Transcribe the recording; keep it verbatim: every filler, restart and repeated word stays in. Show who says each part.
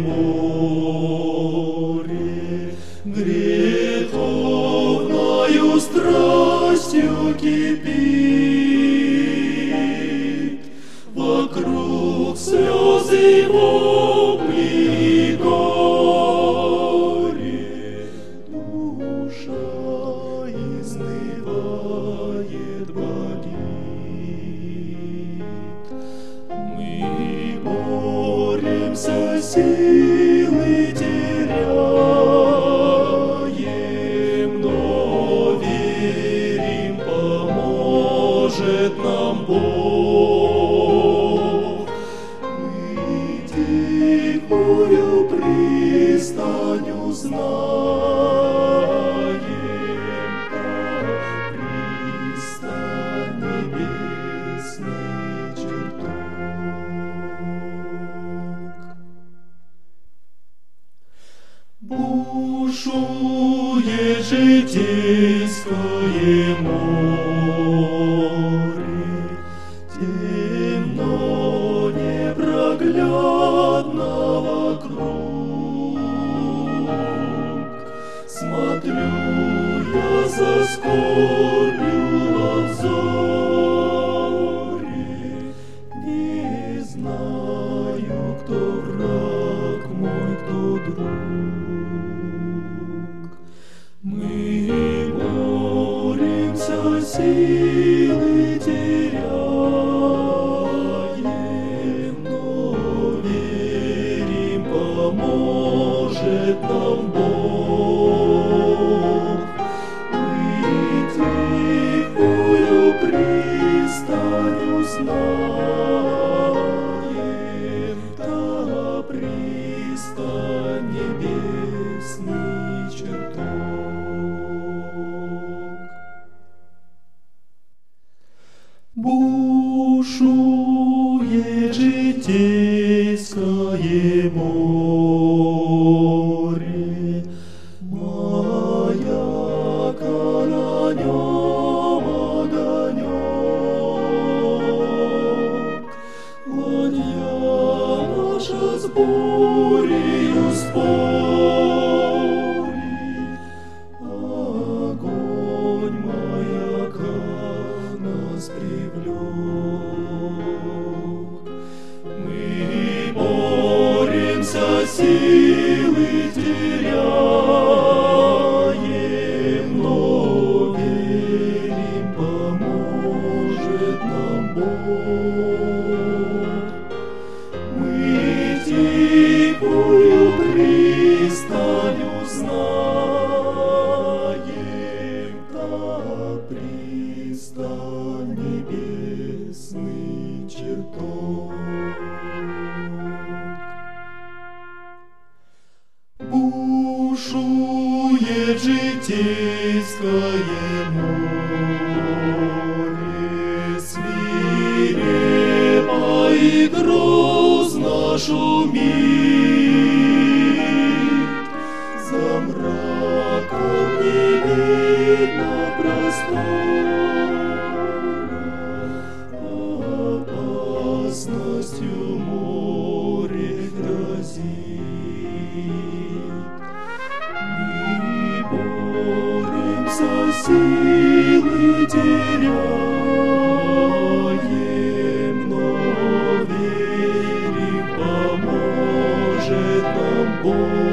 Speaker 1: море, греховною страстью кипит, вокруг слезы, вопли и горе, душа изнывает, болит. Мы боремся, силы теряем, но верим, поможет нам Бог. Мы тихую пристань узнаем, как пристань небесный чертог. Бушует житейское море, темно, непроглядно вокруг. Смотрю я за скорбью взоре, не знаю, кто враг мой, кто друг. Мы боремся, силы теряем, но верим, поможет нам Бог. Мы тихую пристань узнаем, та пристань небесный чертог. Бушует житейское море, маяка на нем огонек. Ладья наша с бурею спорит, огонь маяка нас привлек. Мы боремся, силы теряем, но верим, поможет нам Бог. Мы тихую пристань узнаем, та пристань небесный чертог. Бушует житейское море, свирепо и грозно шумит, за мраком не видно простора, опасностью море грозит. Мы боремся, силы теряем, но верим, поможет нам Бог.